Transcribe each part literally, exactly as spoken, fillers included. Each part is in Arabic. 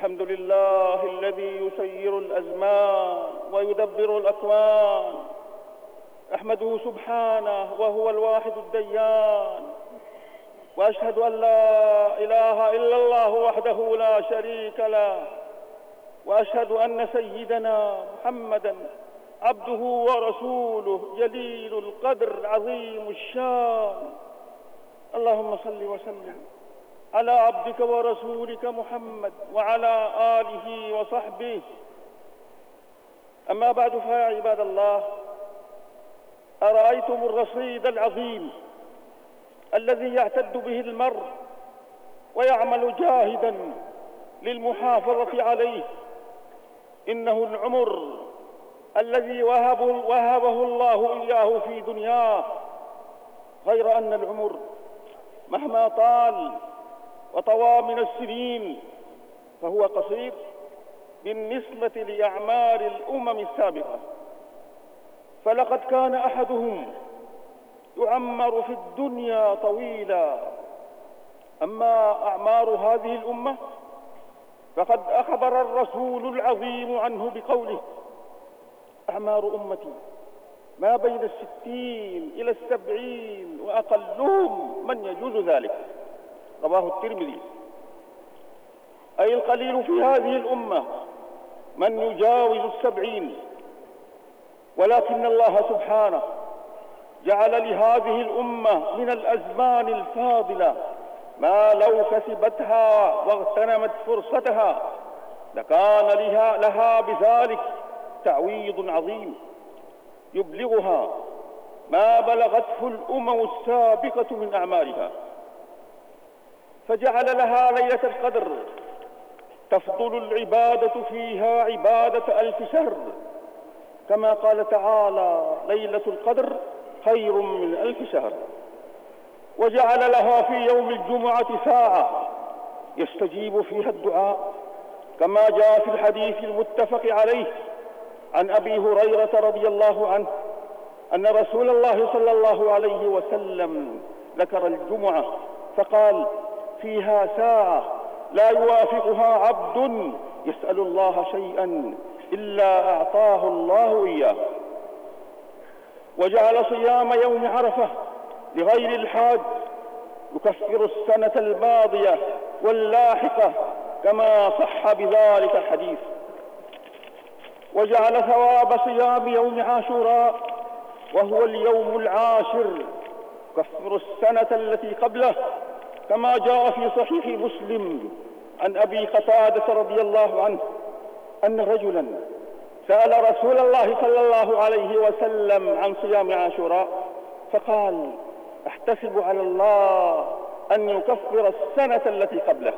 الحمد لله الذي يسير الأزمان ويدبر الأكوان، أحمده سبحانه وهو الواحد الديان، وأشهد أن لا إله إلا الله وحده لا شريك له، وأشهد أن سيدنا محمدًا عبده ورسوله جليل القدر عظيم الشان. اللهم صل وسلم على عبدك ورسولك محمد وعلى آله وصحبه. أما بعد، فيا عباد الله، أرأيتم الرصيد العظيم الذي يعتد به المرء ويعمل جاهداً للمحافظة عليه؟ إنه العمر الذي وهبه, وهبه الله إياه في دنياه، غير أن العمر مهما طال وطوى من السنين فهو قصير بالنسبة لأعمار الأمم السابقة. فلقد كان أحدهم يعمر في الدنيا طويلا، أما أعمار هذه الأمة فقد أخبر الرسول العظيم عنه بقوله: أعمار أمتي ما بين الستين إلى السبعين وأقلهم من يجوز ذلك. رواه الترمذي. أي القليل في هذه الأمة من يجاوز السبعين، ولكن الله سبحانه جعل لهذه الأمة من الأزمان الفاضلة ما لو كسبتها واغتنمت فرصتها لكان لها, لها بذلك تعويض عظيم يبلغها ما بلغته الأمم السابقة من أعمارها. فجعل لها ليلة القدر تفضل العبادة فيها عبادة ألف شهر، كما قال تعالى: ليلة القدر خير من ألف شهر. وجعل لها في يوم الجمعة ساعة يستجيب فيها الدعاء، كما جاء في الحديث المتفق عليه عن أبي هريرة رضي الله عنه أن رسول الله صلى الله عليه وسلم ذكر الجمعة فقال: فيها ساعة لا يوافقها عبد يسأل الله شيئا إلا أعطاه الله إياه. وجعل صيام يوم عرفة لغير الحاج يكفر السنة الماضية واللاحقة، كما صح بذلك الحديث. وجعل ثواب صيام يوم عاشوراء وهو اليوم العاشر يكفر السنة التي قبله، كما جاء في صحيح مسلم عن أبي قتادة رضي الله عنه أن رجلا سأل رسول الله صلى الله عليه وسلم عن صيام عاشوراء فقال: أحتسب على الله أن يكفر السنة التي قبله.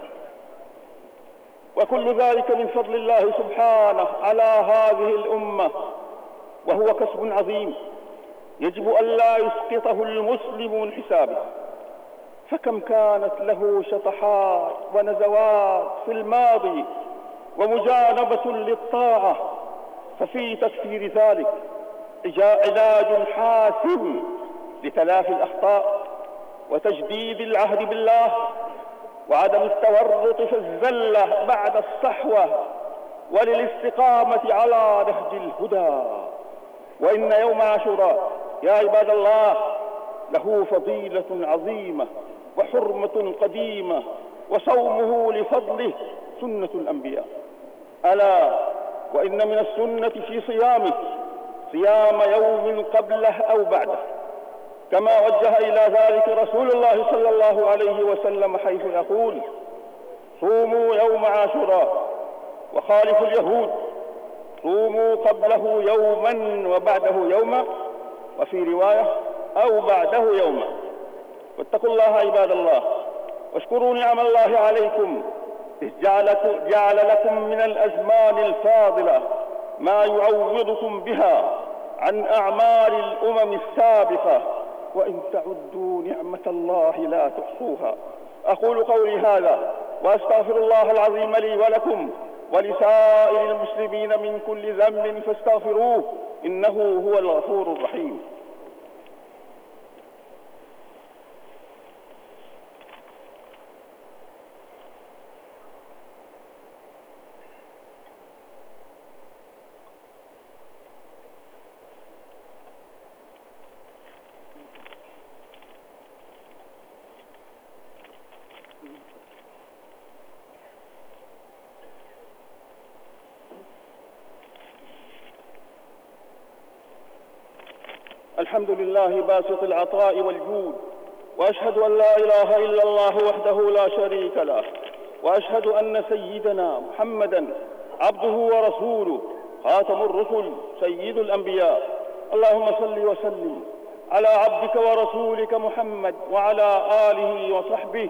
وكل ذلك من فضل الله سبحانه على هذه الأمة، وهو كسب عظيم يجب أن لا يسقطه المسلم من حسابه. فكم كانت له شطحات ونزوات في الماضي ومجانبة للطاعة، ففي تكفير ذلك علاج حاسم لتلافي الأخطاء وتجديد العهد بالله وعدم التورط في الزلة بعد الصحوة، وللاستقامة على نهج الهدى. وإن يوم عاشوراء يا عباد الله له فضيلة عظيمة وحرمة قديمة، وصومه لفضله سنة الأنبياء. ألا وإن من السنة في صيامه صيام يوم قبله أو بعده، كما وجه إلى ذلك رسول الله صلى الله عليه وسلم حيث يقول: صوموا يوم عاشوراء وخالفوا اليهود، صوموا قبله يوما وبعده يوما، وفي رواية أو بعده يوما. واتقوا الله عباد الله، واشكروا نعم الله عليكم إذ جعل لكم من الأزمان الفاضلة ما يعوضكم بها عن أعمال الأمم السابقة، وإن تعدوا نعمة الله لا تحصوها. أقول قولي هذا وأستغفر الله العظيم لي ولكم ولسائر المسلمين من كل ذنب فاستغفروه إنه هو الغفور الرحيم. الحمد لله باسط العطاء والجود، وأشهد أن لا إله إلا الله وحده لا شريك له، وأشهد أن سيدنا محمدًا عبده ورسوله خاتم الرسل سيد الأنبياء. اللهم صل وسلم على عبدك ورسولك محمد وعلى آله وصحبه.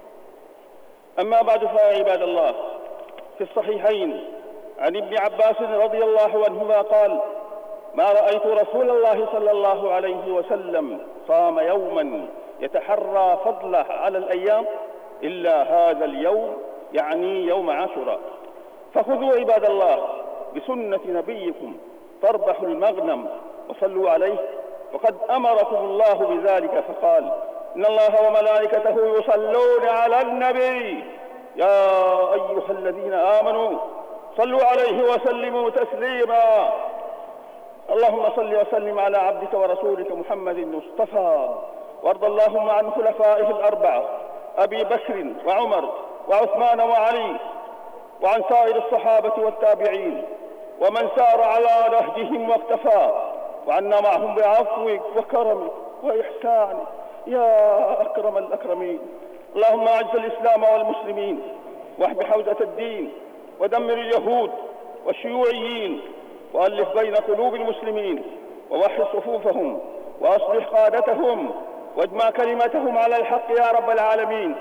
أما بعد، فيا عباد الله، في الصحيحين عن ابن عباس رضي الله عنهما قال: ما رأيت رسول الله صلى الله عليه وسلم صام يوما يتحرى فضله على الأيام إلا هذا اليوم، يعني يوم عاشوراء. فخذوا عباد الله بسنة نبيكم تربحوا المغنم، وصلوا عليه، وقد أمركم الله بذلك فقال: إن الله وملائكته يصلون على النبي يا أيها الذين آمنوا صلوا عليه وسلموا تسليما. اللهم صل وسلم على عبدك ورسولك محمد المصطفى، وارض اللهم عن خلفائه الأربعة أبي بكر وعمر وعثمان وعلي، وعن سائر الصحابة والتابعين ومن سار على نهجهم واقتفى، وعنا معهم بعفوك وكرمك وإحسانك يا أكرم الأكرمين. اللهم أعز الإسلام والمسلمين، واحب حوزة الدين، ودمر اليهود والشيوعيين، وألف بين قلوب المسلمين، ووحد صفوفهم، وأصلح قادتهم، واجمع كلمتهم على الحق يا رب العالمين.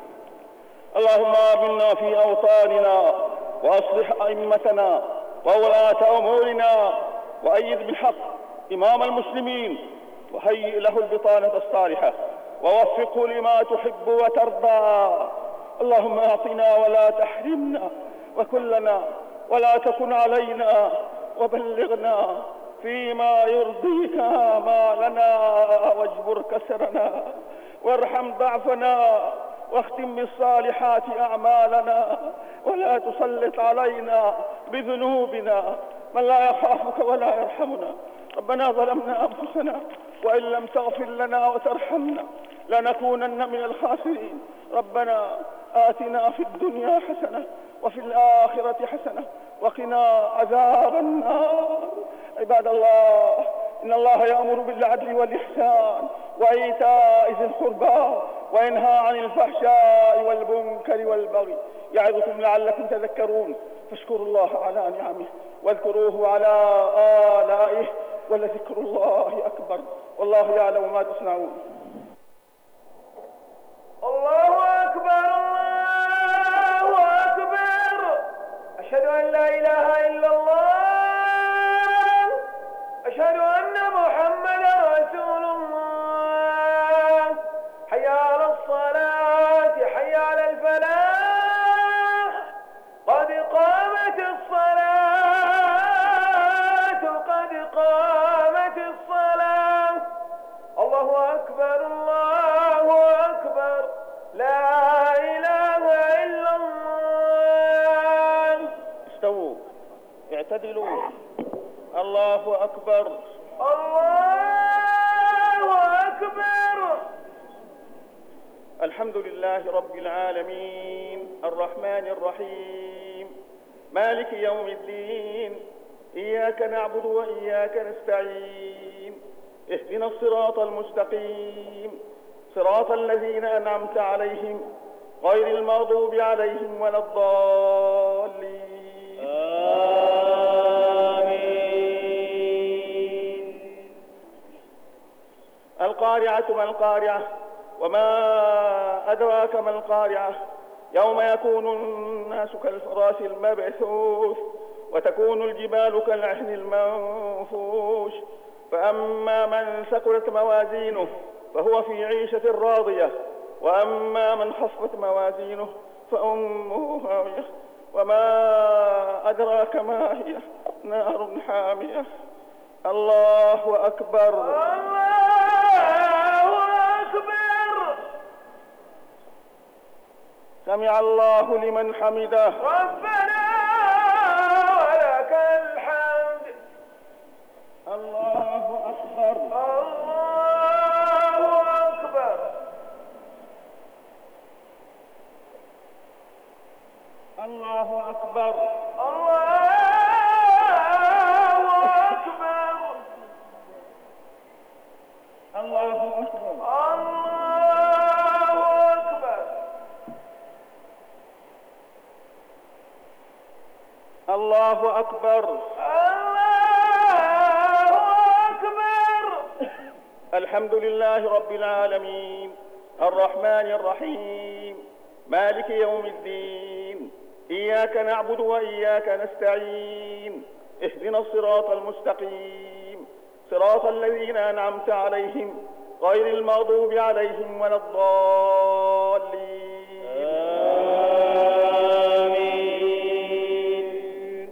اللهم آمنا في أوطاننا، وأصلح أئمتنا وولاة أمورنا، وأيد بالحق إمام المسلمين، وهيئ له البطانة الصالحة، ووفقه لما تحب وترضى. اللهم أعطنا ولا تحرمنا، وكن لنا ولا تكن علينا، وبلغنا فيما يرضيك آمالنا، واجبر كسرنا، وارحم ضعفنا، واختم بالصالحات أعمالنا، ولا تسلط علينا بذنوبنا من لا يخافك ولا يرحمنا. ربنا ظلمنا أنفسنا، وإن لم تغفر لنا وترحمنا لنكونن من الخاسرين. ربنا آتنا في الدنيا حسنة وفي الآخرة حسنة وقنا عذاب النار. عباد الله، إن الله يأمر بالعدل والإحسان وإيتاء ذي القربى، وينهى عن الفحشاء والمنكر والبغي، يعظكم لعلكم تذكرون. فاشكروا الله على نعمه، واذكروه على آلائه، ولذكر الله أكبر، والله يعلم ما تصنعون. الله أكبر، الله أكبر، أشهد أن لا إله إلا الله، أشهد أن محمدا رسول الله. حي على الصلاة، حي على الفلاح، قد قامت الصلاة، قد قامت الصلاة. الله أكبر، الله أكبر، لا إله إلا الله. استووا، اعتدلوا. الله أكبر، الله أكبر. الحمد لله رب العالمين، الرحمن الرحيم، مالك يوم الدين، إياك نعبد وإياك نستعين، اهدنا الصراط المستقيم، صراط الذين أنعمت عليهم غير المغضوب عليهم ولا الضالين. آمين. القارعة ما القارعة، وما أدراك ما القارعة، يوم يكون الناس كالفراش المبثوث، وتكون الجبال كالعهن المنفوش. فأما من ثقلت موازينه فهو في عيشة راضية، وأما من خفت موازينه فأمه هاوية، وما أدراك ما هي، نار حامية. الله أكبر، الله أكبر. سمع الله لمن حمده. ربنا ولك الحمد. الله أكبر، الله أكبر. الله أكبر، الله أكبر. الله أكبر. الله أكبر. الحمد لله رب العالمين الرحمن الرحيم مالك يوم الدين، إياك نعبد وإياك نستعين، اهدنا الصراط المستقيم، صراط الذين أنعمت عليهم غير المغضوب عليهم ولا الضالين. آمين.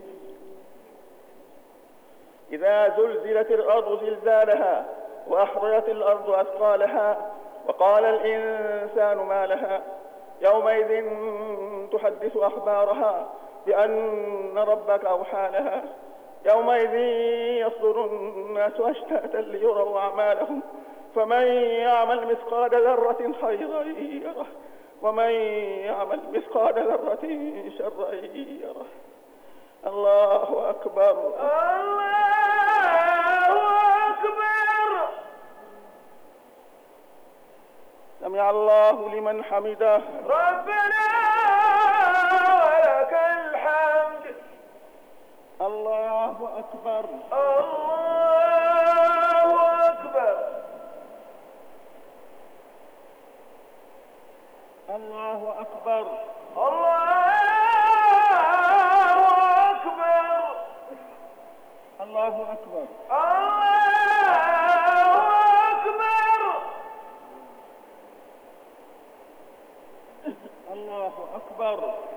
إذا زلزلت الأرض زلزالها وأخرجت الأرض أثقالها وقال الإنسان ما لها يومئذ تحدث أخبارها بأن ربك أوحى لها يومئذ يصدر الناس أشتاتا ليروا أعمالهم فمن يعمل مثقال ذرة خيرا يره ومن يعمل مثقال ذرة شرا يره. الله أكبر. الله أكبر. سمع الله لمن حمده. ربنا ولك الحمد. الله أكبر. الله أكبر. الله أكبر. الله أكبر. الله أكبر. الله الله أكبر. أكبر.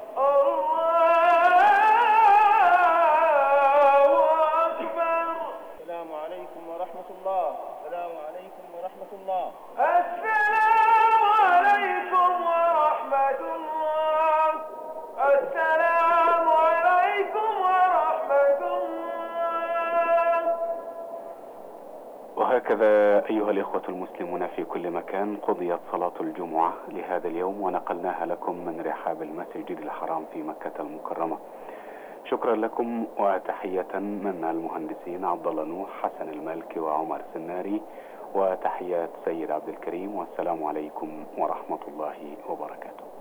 الله أكبر. السلام عليكم ورحمة الله. السلام عليكم ورحمة الله. السلام عليكم ورحمة الله. السلام عليكم ورحمة الله. وهكذا أيها الإخوة المسلمون في كل مكان قضيت صلاة الجمعة لهذا اليوم ونقلناها لكم من رحاب المسجد الحرام في مكة المكرمة. شكرا لكم وتحية من المهندسين عبد الله نوح، حسن المالكي وعمر سناري، وتحيات سيد عبد الكريم، والسلام عليكم ورحمة الله وبركاته.